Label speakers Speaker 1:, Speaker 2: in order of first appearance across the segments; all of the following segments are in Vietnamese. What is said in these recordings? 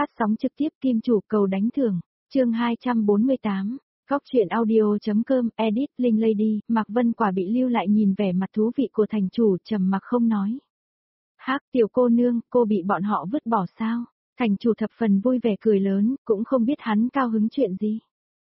Speaker 1: Phát sóng trực tiếp Kim Chủ cầu đánh thưởng, chương 248, Góc truyện audio.com, edit, Linh Lady, Mạc Vân Quả bị lưu lại nhìn vẻ mặt thú vị của thành chủ trầm mặc không nói. Hắc tiểu cô nương, cô bị bọn họ vứt bỏ sao? Thành chủ thập phần vui vẻ cười lớn, cũng không biết hắn cao hứng chuyện gì.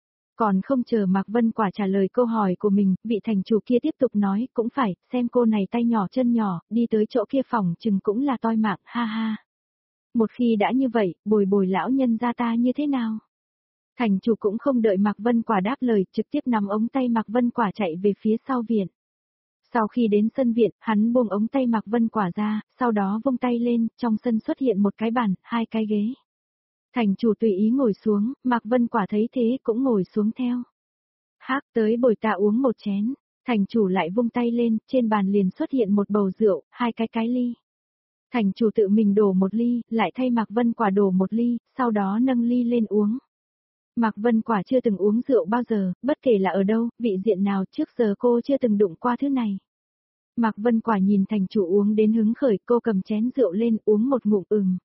Speaker 1: Còn không chờ Mạc Vân Quả trả lời câu hỏi của mình, vị thành chủ kia tiếp tục nói, cũng phải, xem cô này tay nhỏ chân nhỏ, đi tới chỗ kia phòng chừng cũng là toi mạng, ha ha. Một khi đã như vậy, bồi bồi lão nhân gia ta như thế nào? Thành chủ cũng không đợi Mạc Vân Quả đáp lời, trực tiếp nắm ống tay Mạc Vân Quả chạy về phía sau viện. Sau khi đến sân viện, hắn buông ống tay Mạc Vân Quả ra, sau đó vung tay lên, trong sân xuất hiện một cái bàn, hai cái ghế. Thành chủ tùy ý ngồi xuống, Mạc Vân Quả thấy thế cũng ngồi xuống theo. Hắc tới bồi ta uống một chén, thành chủ lại vung tay lên, trên bàn liền xuất hiện một bầu rượu, hai cái ly. Thành chủ tự mình đổ một ly, lại thay Mạc Vân Quả đổ một ly, sau đó nâng ly lên uống. Mạc Vân Quả chưa từng uống rượu bao giờ, bất kể là ở đâu, vị diện nào trước giờ cô chưa từng đụng qua thứ này. Mạc Vân Quả nhìn thành chủ uống đến hứng khởi, cô cầm chén rượu lên uống một ngụm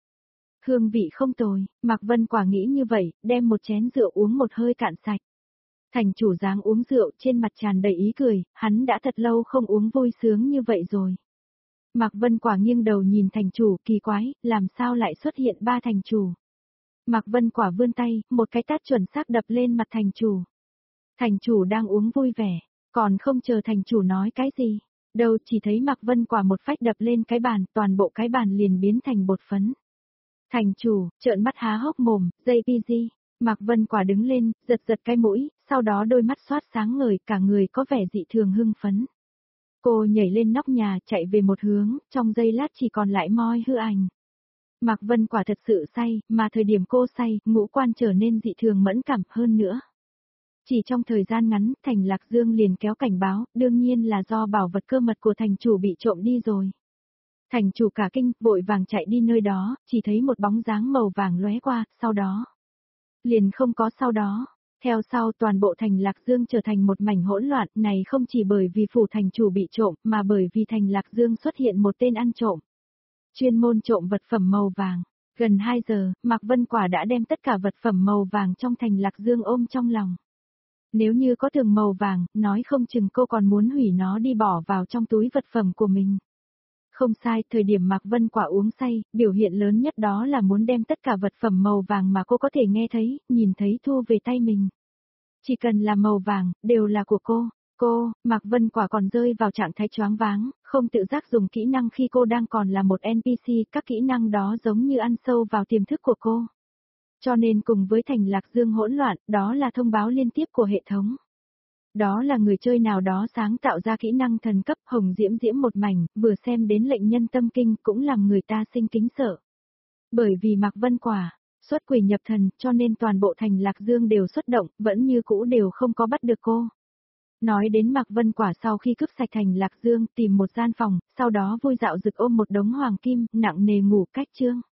Speaker 1: hương vị không tồi, Mạc Vân Quả nghĩ như vậy, đem một chén rượu uống một hơi cạn sạch. Thành chủ dáng uống rượu trên mặt tràn đầy ý cười, hắn đã thật lâu không uống vui sướng như vậy rồi. Mạc Vân Quả nghiêng đầu nhìn thành chủ, kỳ quái, làm sao lại xuất hiện ba thành chủ. Mạc Vân Quả vươn tay, một cái tát chuẩn xác đập lên mặt thành chủ. Thành chủ đang uống vui vẻ, còn không chờ thành chủ nói cái gì. Đâu chỉ thấy Mạc Vân Quả một phách đập lên cái bàn, toàn bộ cái bàn liền biến thành bột phấn. Thành chủ, trợn mắt há hốc mồm, JPG. Mạc Vân Quả đứng lên, giật giật cái mũi, sau đó đôi mắt xoát sáng ngời, cả người có vẻ dị thường hưng phấn. Cô nhảy lên nóc nhà, chạy về một hướng, trong giây lát chỉ còn lại moi hư ảnh. Mạc Vân Quả thật sự say, mà thời điểm cô say, ngũ quan trở nên dị thường mẫn cảm hơn nữa. Chỉ trong thời gian ngắn, Thành Lạc Dương liền kéo cảnh báo, đương nhiên là do bảo vật cơ mật của thành chủ bị trộm đi rồi. Thành chủ cả kinh, vội vàng chạy đi nơi đó, chỉ thấy một bóng dáng màu vàng lóe qua, sau đó. Liền không có sau đó. Theo sau toàn bộ Thành Lạc Dương trở thành một mảnh hỗn loạn, này không chỉ bởi vì phủ thành chủ bị trộm, mà bởi vì Thành Lạc Dương xuất hiện một tên ăn trộm. Chuyên môn trộm vật phẩm màu vàng. Gần 2 giờ, Mạc Vân Quả đã đem tất cả vật phẩm màu vàng trong Thành Lạc Dương ôm trong lòng. Nếu như có thường màu vàng, nói không chừng cô còn muốn hủy nó đi bỏ vào trong túi vật phẩm của mình. Không sai, thời điểm Mạc Vân Quả uống say, biểu hiện lớn nhất đó là muốn đem tất cả vật phẩm màu vàng mà cô có thể nghe thấy, nhìn thấy thu về tay mình. Chỉ cần là màu vàng, đều là của cô. Cô, Mạc Vân Quả còn rơi vào trạng thái choáng váng, không tự giác dùng kỹ năng khi cô đang còn là một NPC, các kỹ năng đó giống như ăn sâu vào tiềm thức của cô. Cho nên cùng với Thành Lạc Dương hỗn loạn, đó là thông báo liên tiếp của hệ thống. Đó là người chơi nào đó sáng tạo ra kỹ năng thần cấp hồng diễm diễm một mảnh, vừa xem đến lệnh nhân tâm kinh cũng làm người ta sinh kính sợ. Bởi vì Mạc Vân Quả, xuất quỷ nhập thần cho nên toàn bộ Thành Lạc Dương đều xuất động, vẫn như cũ đều không có bắt được cô. Nói đến Mạc Vân Quả sau khi cướp sạch Thành Lạc Dương tìm một gian phòng, sau đó vui dạo rực ôm một đống hoàng kim, nặng nề ngủ cách chương.